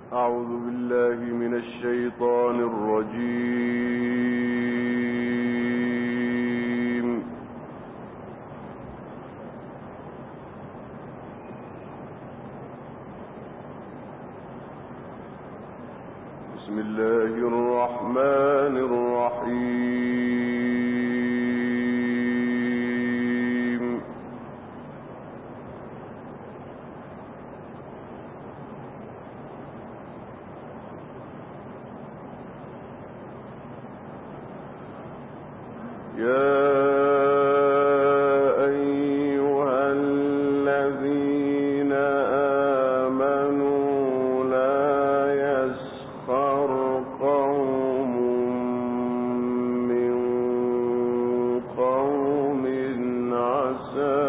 أعوذ بالله من الشيطان الرجيم. بسم الله الرحمن الرحيم. يا أيها الذين آمنوا لا يسخر قوم من قوم عسى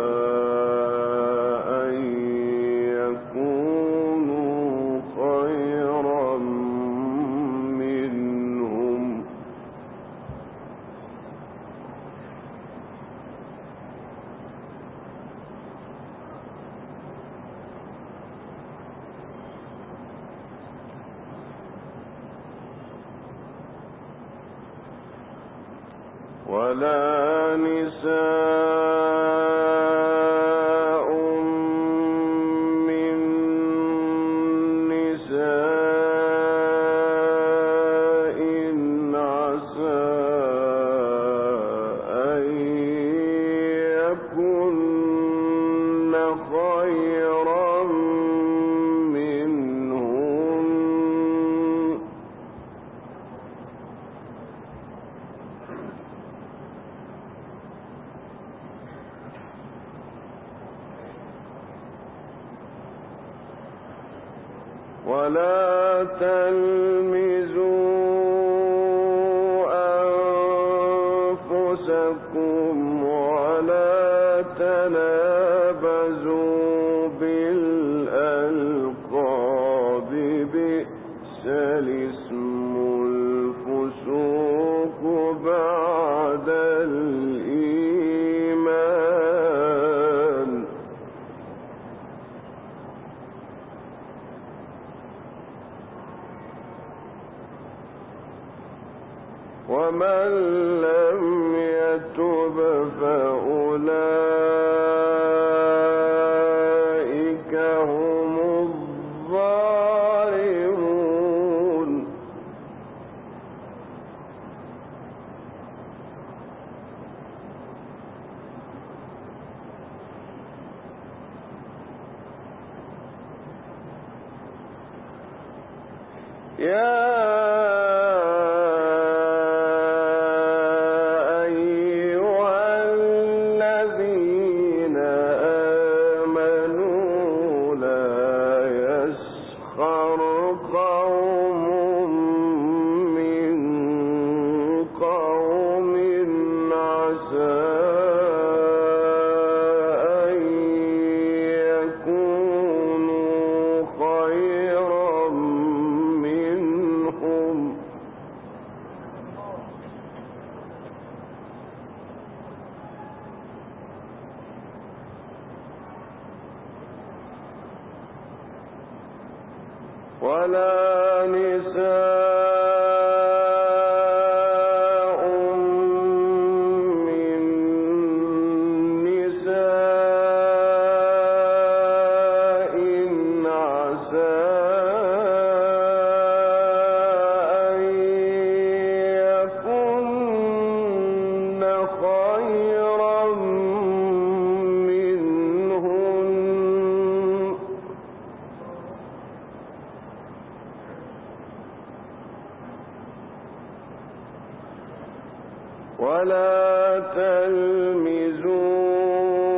أن يكونوا خيرا منهم ولا نساء من نساء عسى أن يكن خيرا منهن ولا تلمزوا أنفسكم ولا تنابزوا بالألقاب بئس الاسم الفسوق بعد الإيمان ومن لم يتب فأولئك هم الظالمون يا ولا نساء من نساء عسى أن يكن خيرا منهن ولا تلمزوا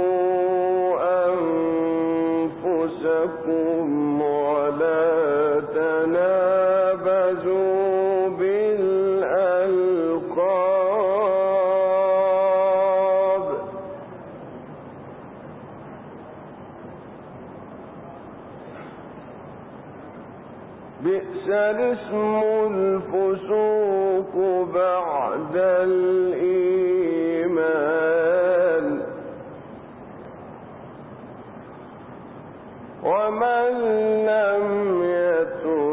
أنفسكم ولا تنابزوا بالألقاب بئس الاسم الفسوق بعد الإيمان ومن لم يتب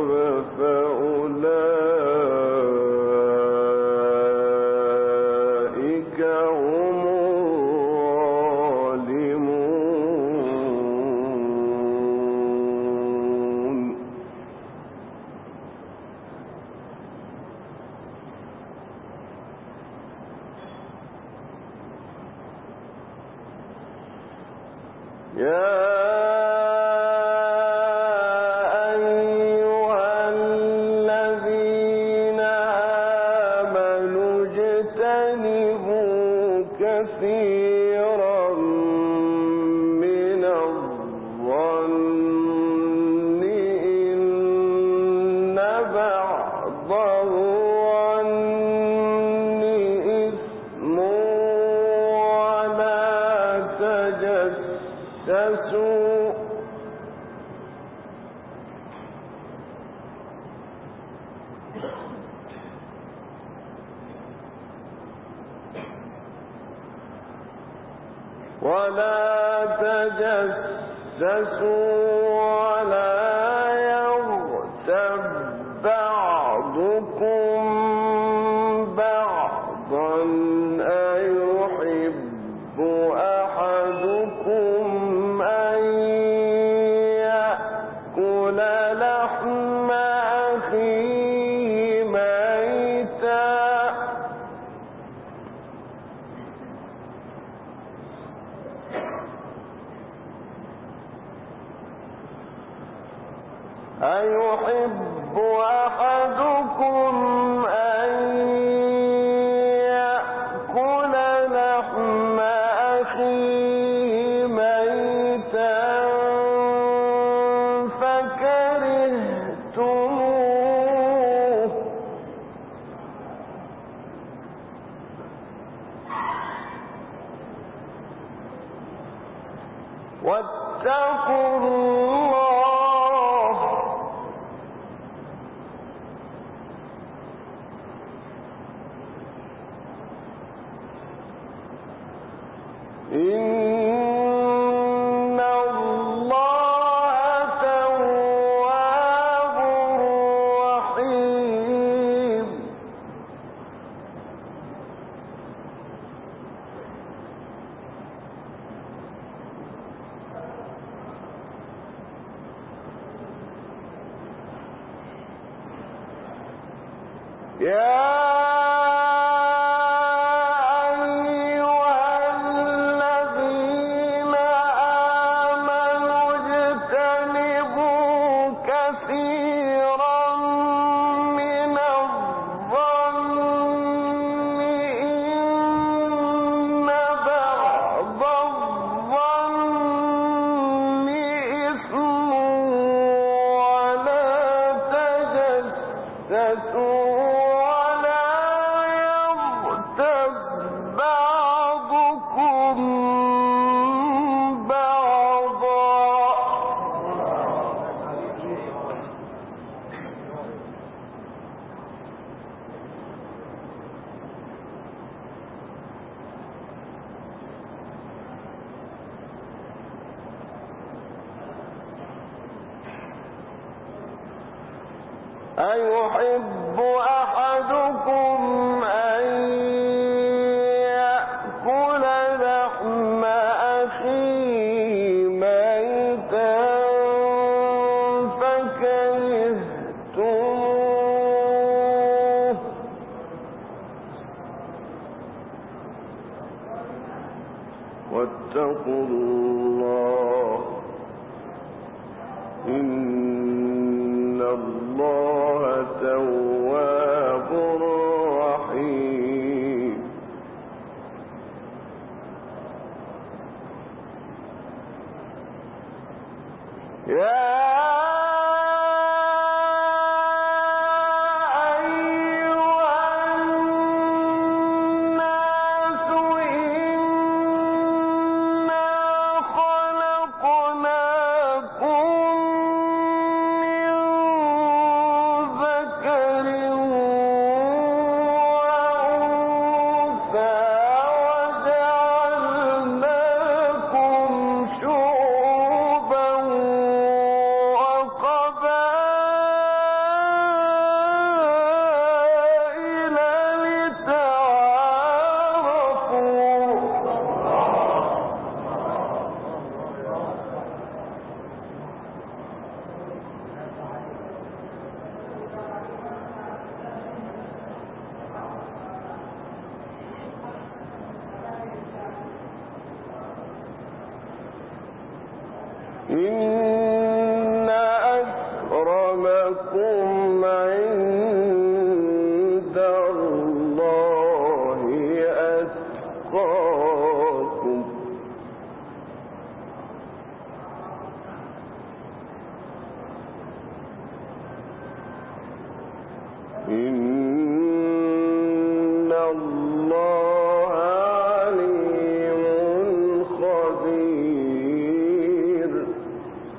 تجسسوا ولا يغتب بعضكم بعضا أيحب أحدكم أن يأكل لحم أخيه ميتا أيحب أحدكم أن يأكل لحم أخيه ميتا فكرهتموه واتقوا الله إن الله تواب رحيم يا أيحب أحدكم أن يأكل لحم أخيه ميتا فكرهتموه واتقوا الله إن الله تواب رحيم يا إن أكرمكم عند الله أتقاكم إن الله عليم خبير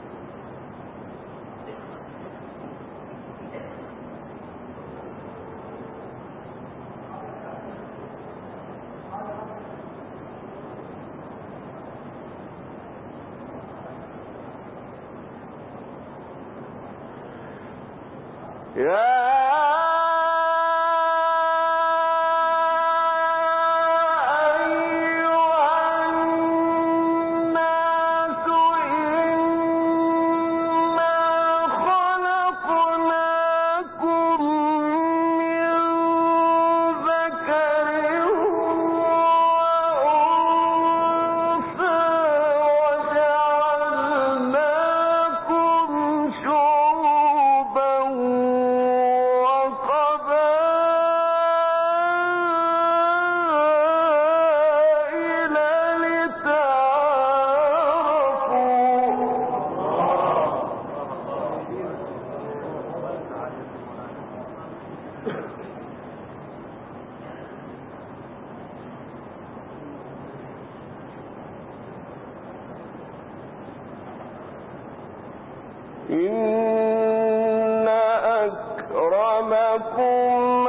إن أكرمكم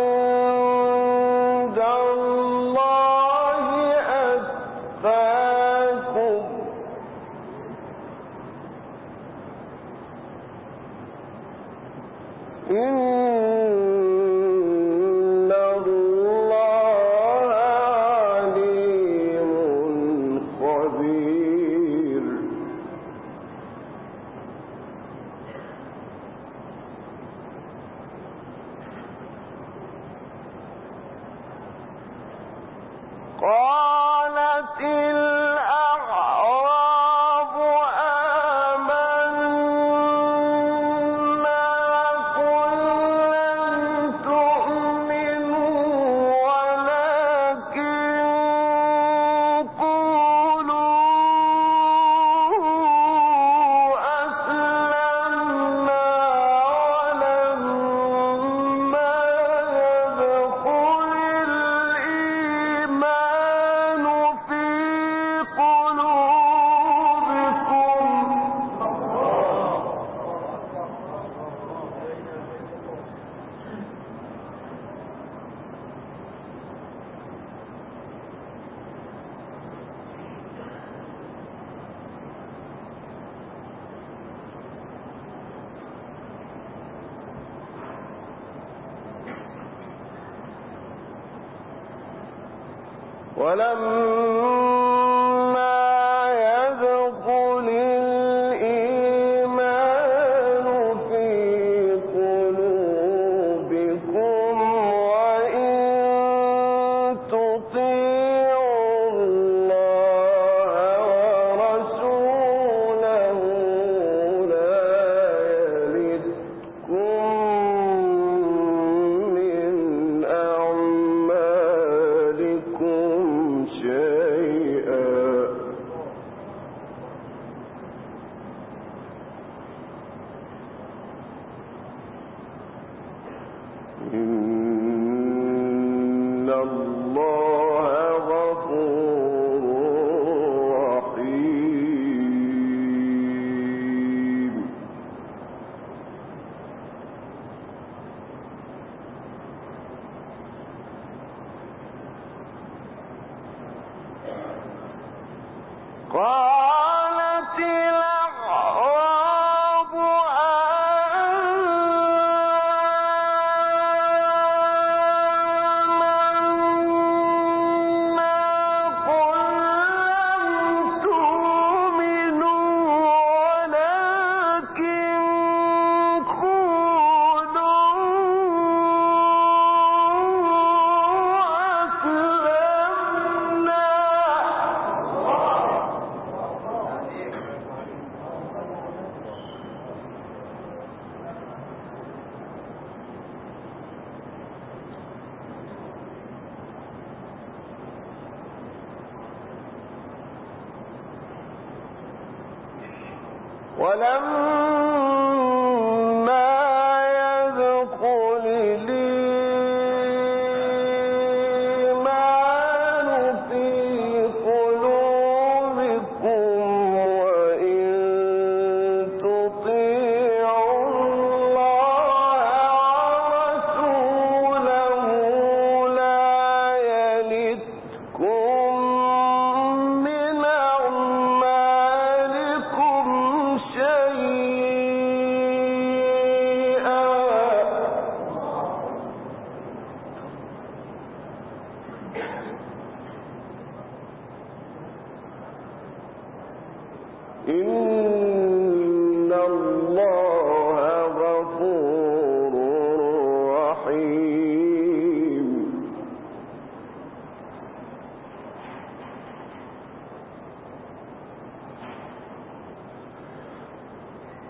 عند الله أتقاكم إن الله عليم خبير. قالت الأعراب آمنا قل لم تؤمنوا ولكن قولوا أسلمنا ولما يدخل الإيمان في ولما يدخل الإيمان في قلوبكم وإن تطيعوا الله ورسوله لا يلدكم من أعمالكم شيئا إن الله غفور رحيم. قالت الأعراب آمنا قل لم تؤمنوا ولكن قولوا أسلمنا ولما يدخل الإيمان في قلوبكم وإن تطيعوا الله ورسوله لا يلدكم من أعمالكم شيئا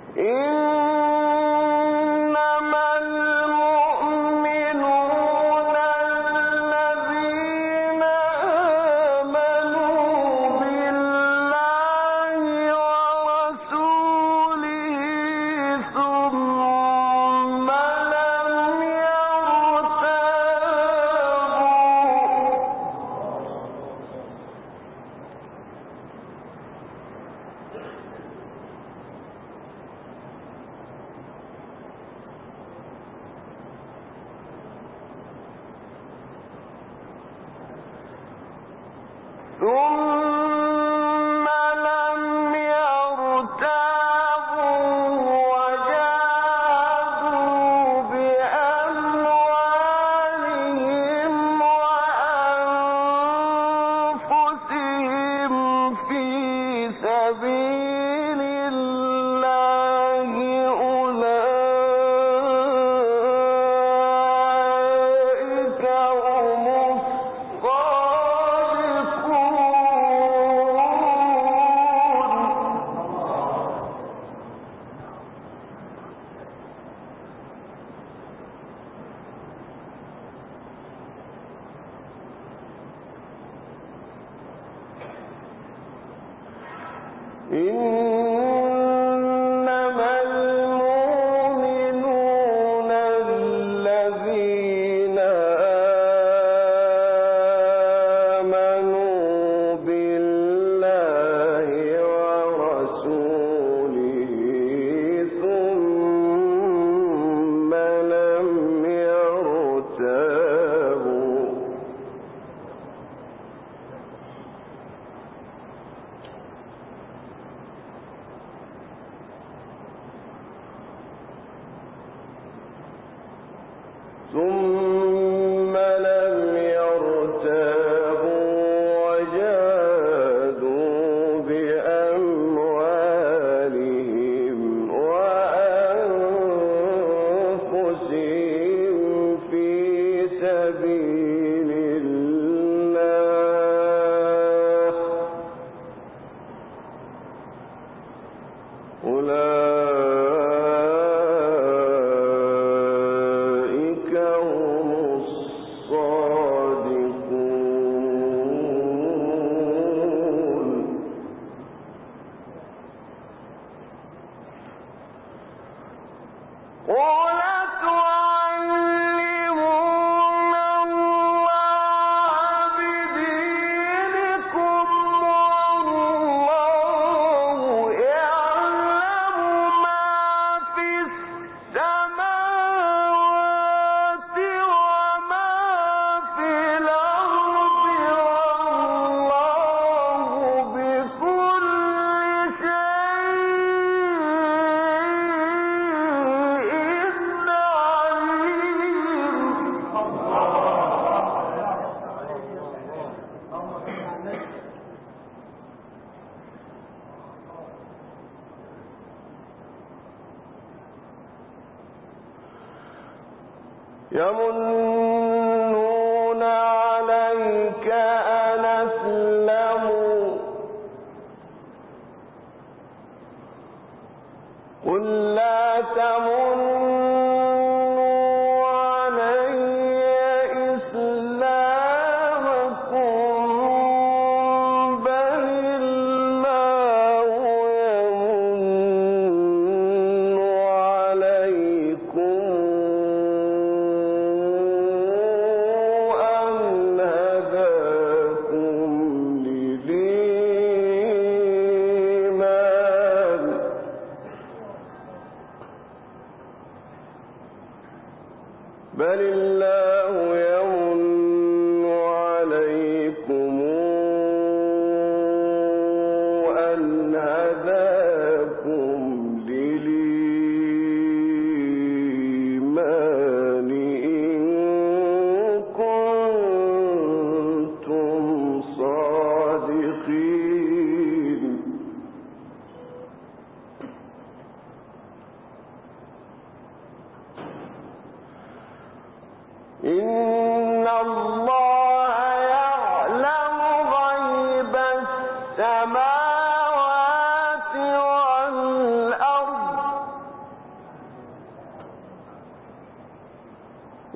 يمنون عليك أن أسلموا قل لا تمنوا علي إسلامكم بل الله يمن عليكم بل الله يمن عليكم أن هداكم للإيمان إن كنتم صادقين إن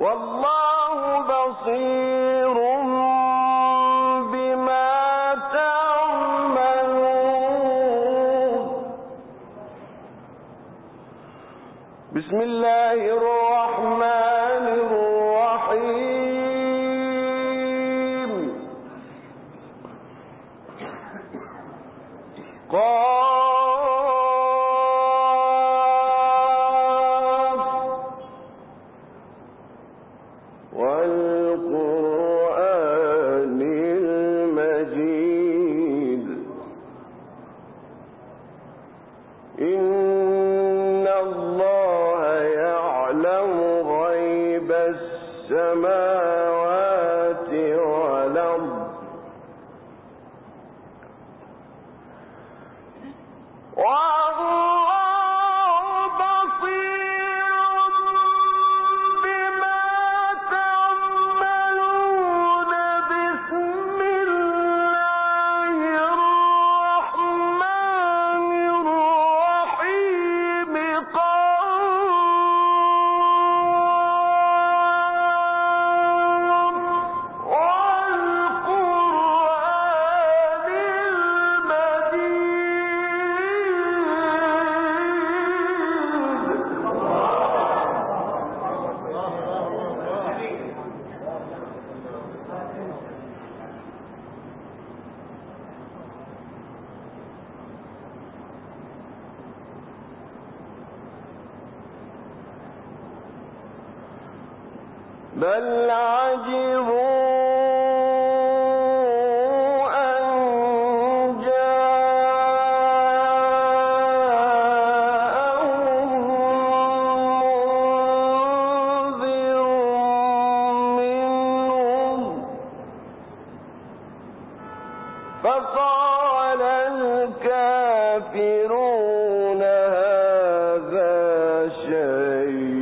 والله بصير بما تعملون. بسم الله الرحمن الرحيم. والقرآن المجيد إن الله يعلم غيب السماوات والأرض بل عجبوا أن جاءهم منذر منهم فقال الكافرون هذا شيء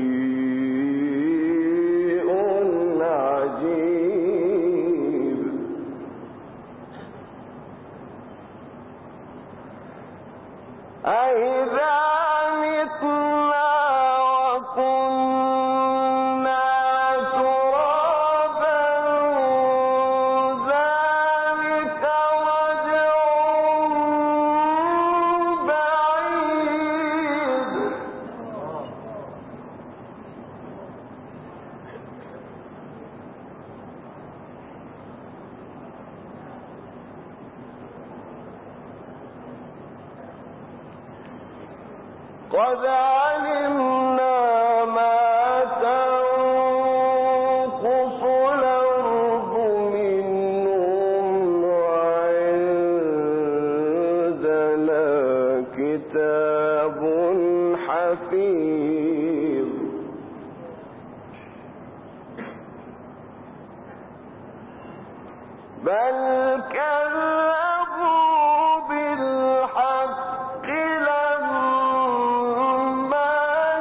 أَإِذَا مِتْنَا وَكُنَّا تُرَابًا ذَلِكَ رَجْعٌ بَعِيدٌ. قد علمنا ما تنقص الأرض منهم وعندنا كتاب حفيظ. بل كذبوا بالحق لما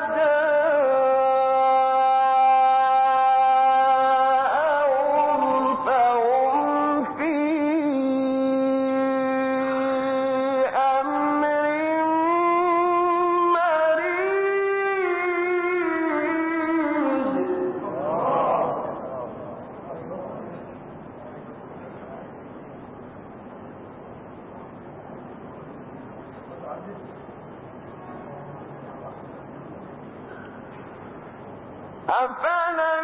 جاءهم فهم في أمر مريض. أفلم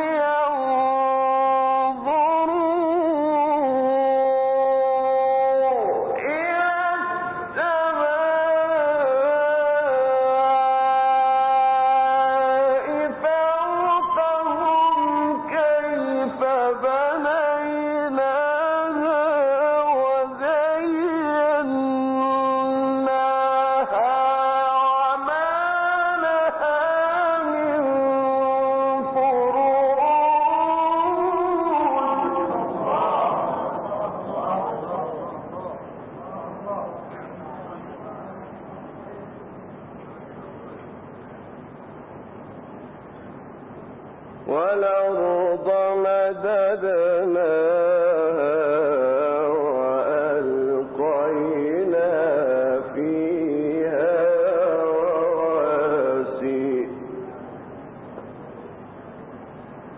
ينظروا إلى السماء فوقهم كيف بنيناها وزيناها وما لها من والأرض مددناها وألقينا فيها رواسي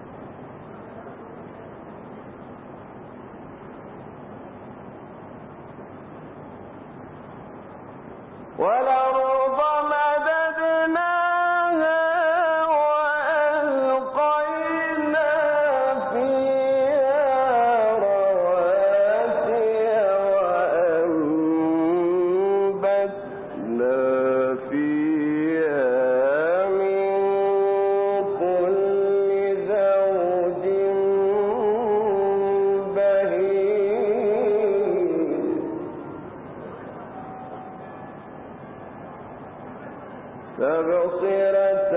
تبصرة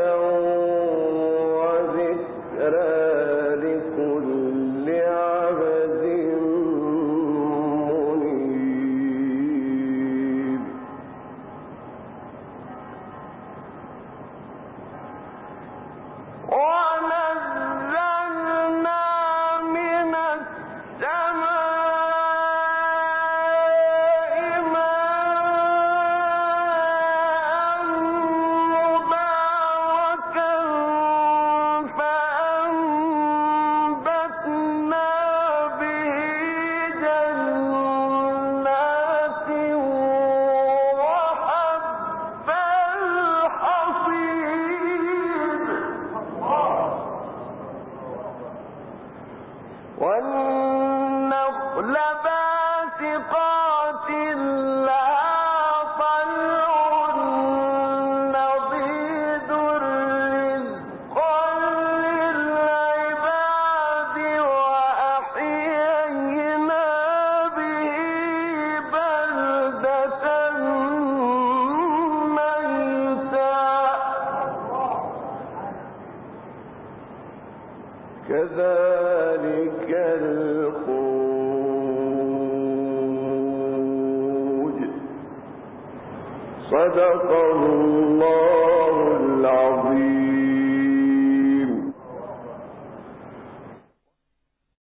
وذكرى لكل عبد منيب ونزلنا من السماء ماء مباركا فأنبتنا به جنات وحب الحصيد والنخل باسقات لها طلع نضيد رزقا للعباد وأحيينا به بلدة ميتا كذلك الخروج صدق